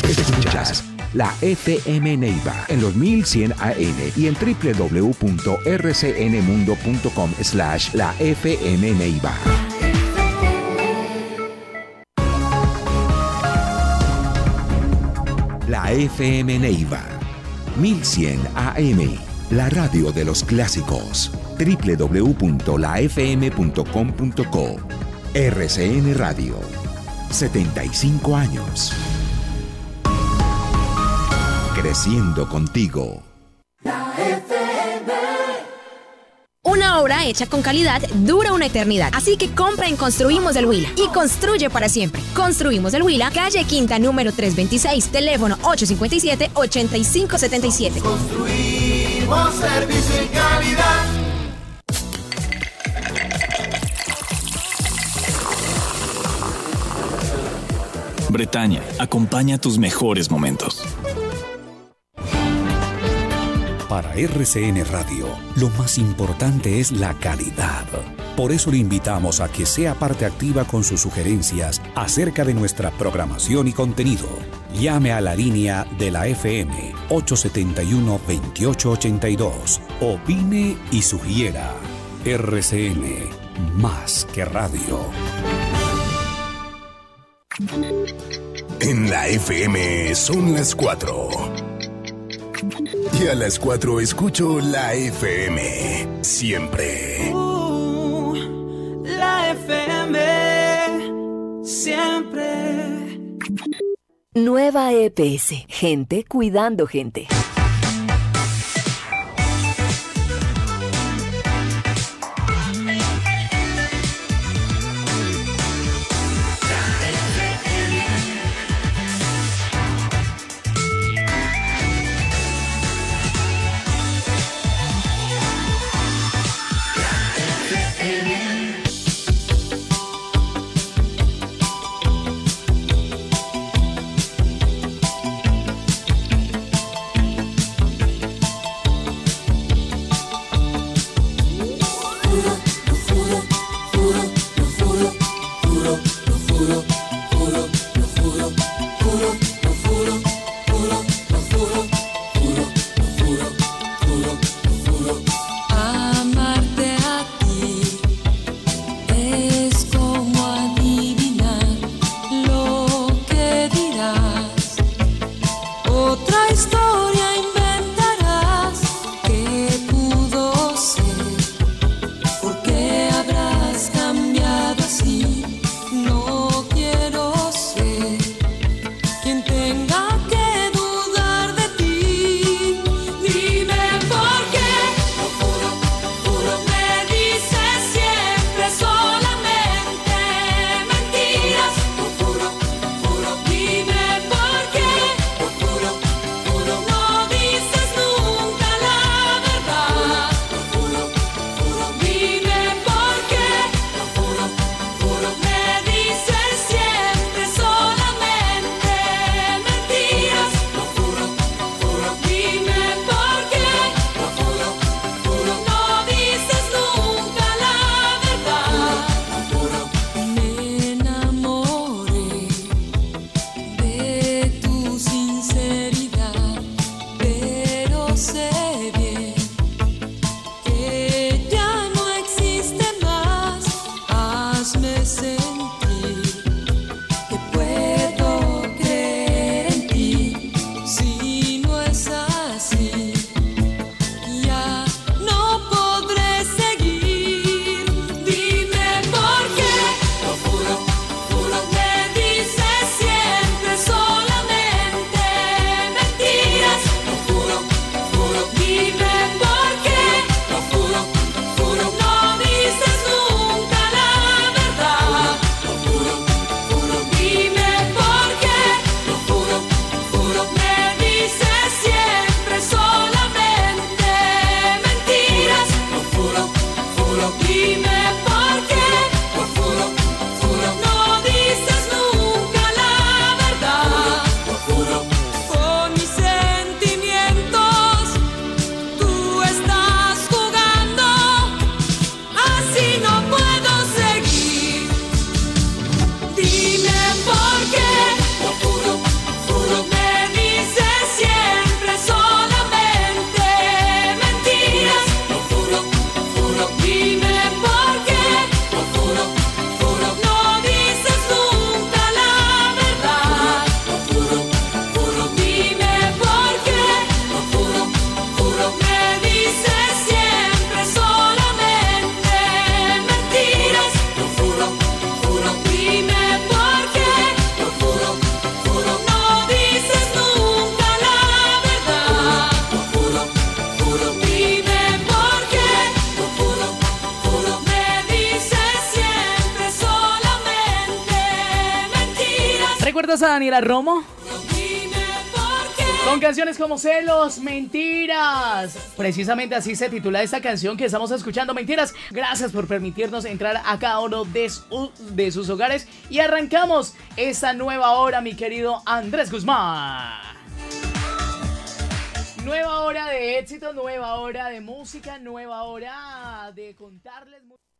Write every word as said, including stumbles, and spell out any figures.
Escuchas la F M Neiva en los mil cien A M y en w w w punto r c n mundo punto com slash la F M Neiva. La F M Neiva, mil cien A M, la radio de los clásicos. w w w punto la f m punto com punto co. R C N Radio, setenta y cinco años. Creciendo contigo. La F M. Una obra hecha con calidad dura una eternidad. Así que compra en Construimos del Huila y construye para siempre. Construimos del Huila, calle Quinta, número trescientos veintiséis, teléfono ocho cinco siete, ocho cinco siete siete. Construimos servicio y calidad. Bretaña, acompaña tus mejores momentos. Para R C N Radio, lo más importante es la calidad. Por eso le invitamos a que sea parte activa con sus sugerencias acerca de nuestra programación y contenido. Llame a la línea de la F M ocho siete uno, dos ocho ocho dos. Opine y sugiera. R C N, más que radio. En la F M son las cuatro. Y a las cuatro escucho la F M. Siempre. Uh, la F M. Siempre. Nueva E P S. Gente cuidando gente. recuerdas a Daniela Romo? Con canciones como Celos, Mentiras. Precisamente así se titula esta canción que estamos escuchando, Mentiras. Gracias por permitirnos entrar a cada uno de, su, de sus hogares. Y arrancamos esta nueva hora, mi querido Andrés Guzmán. Nueva hora de éxito, nueva hora de música, nueva hora de contarles...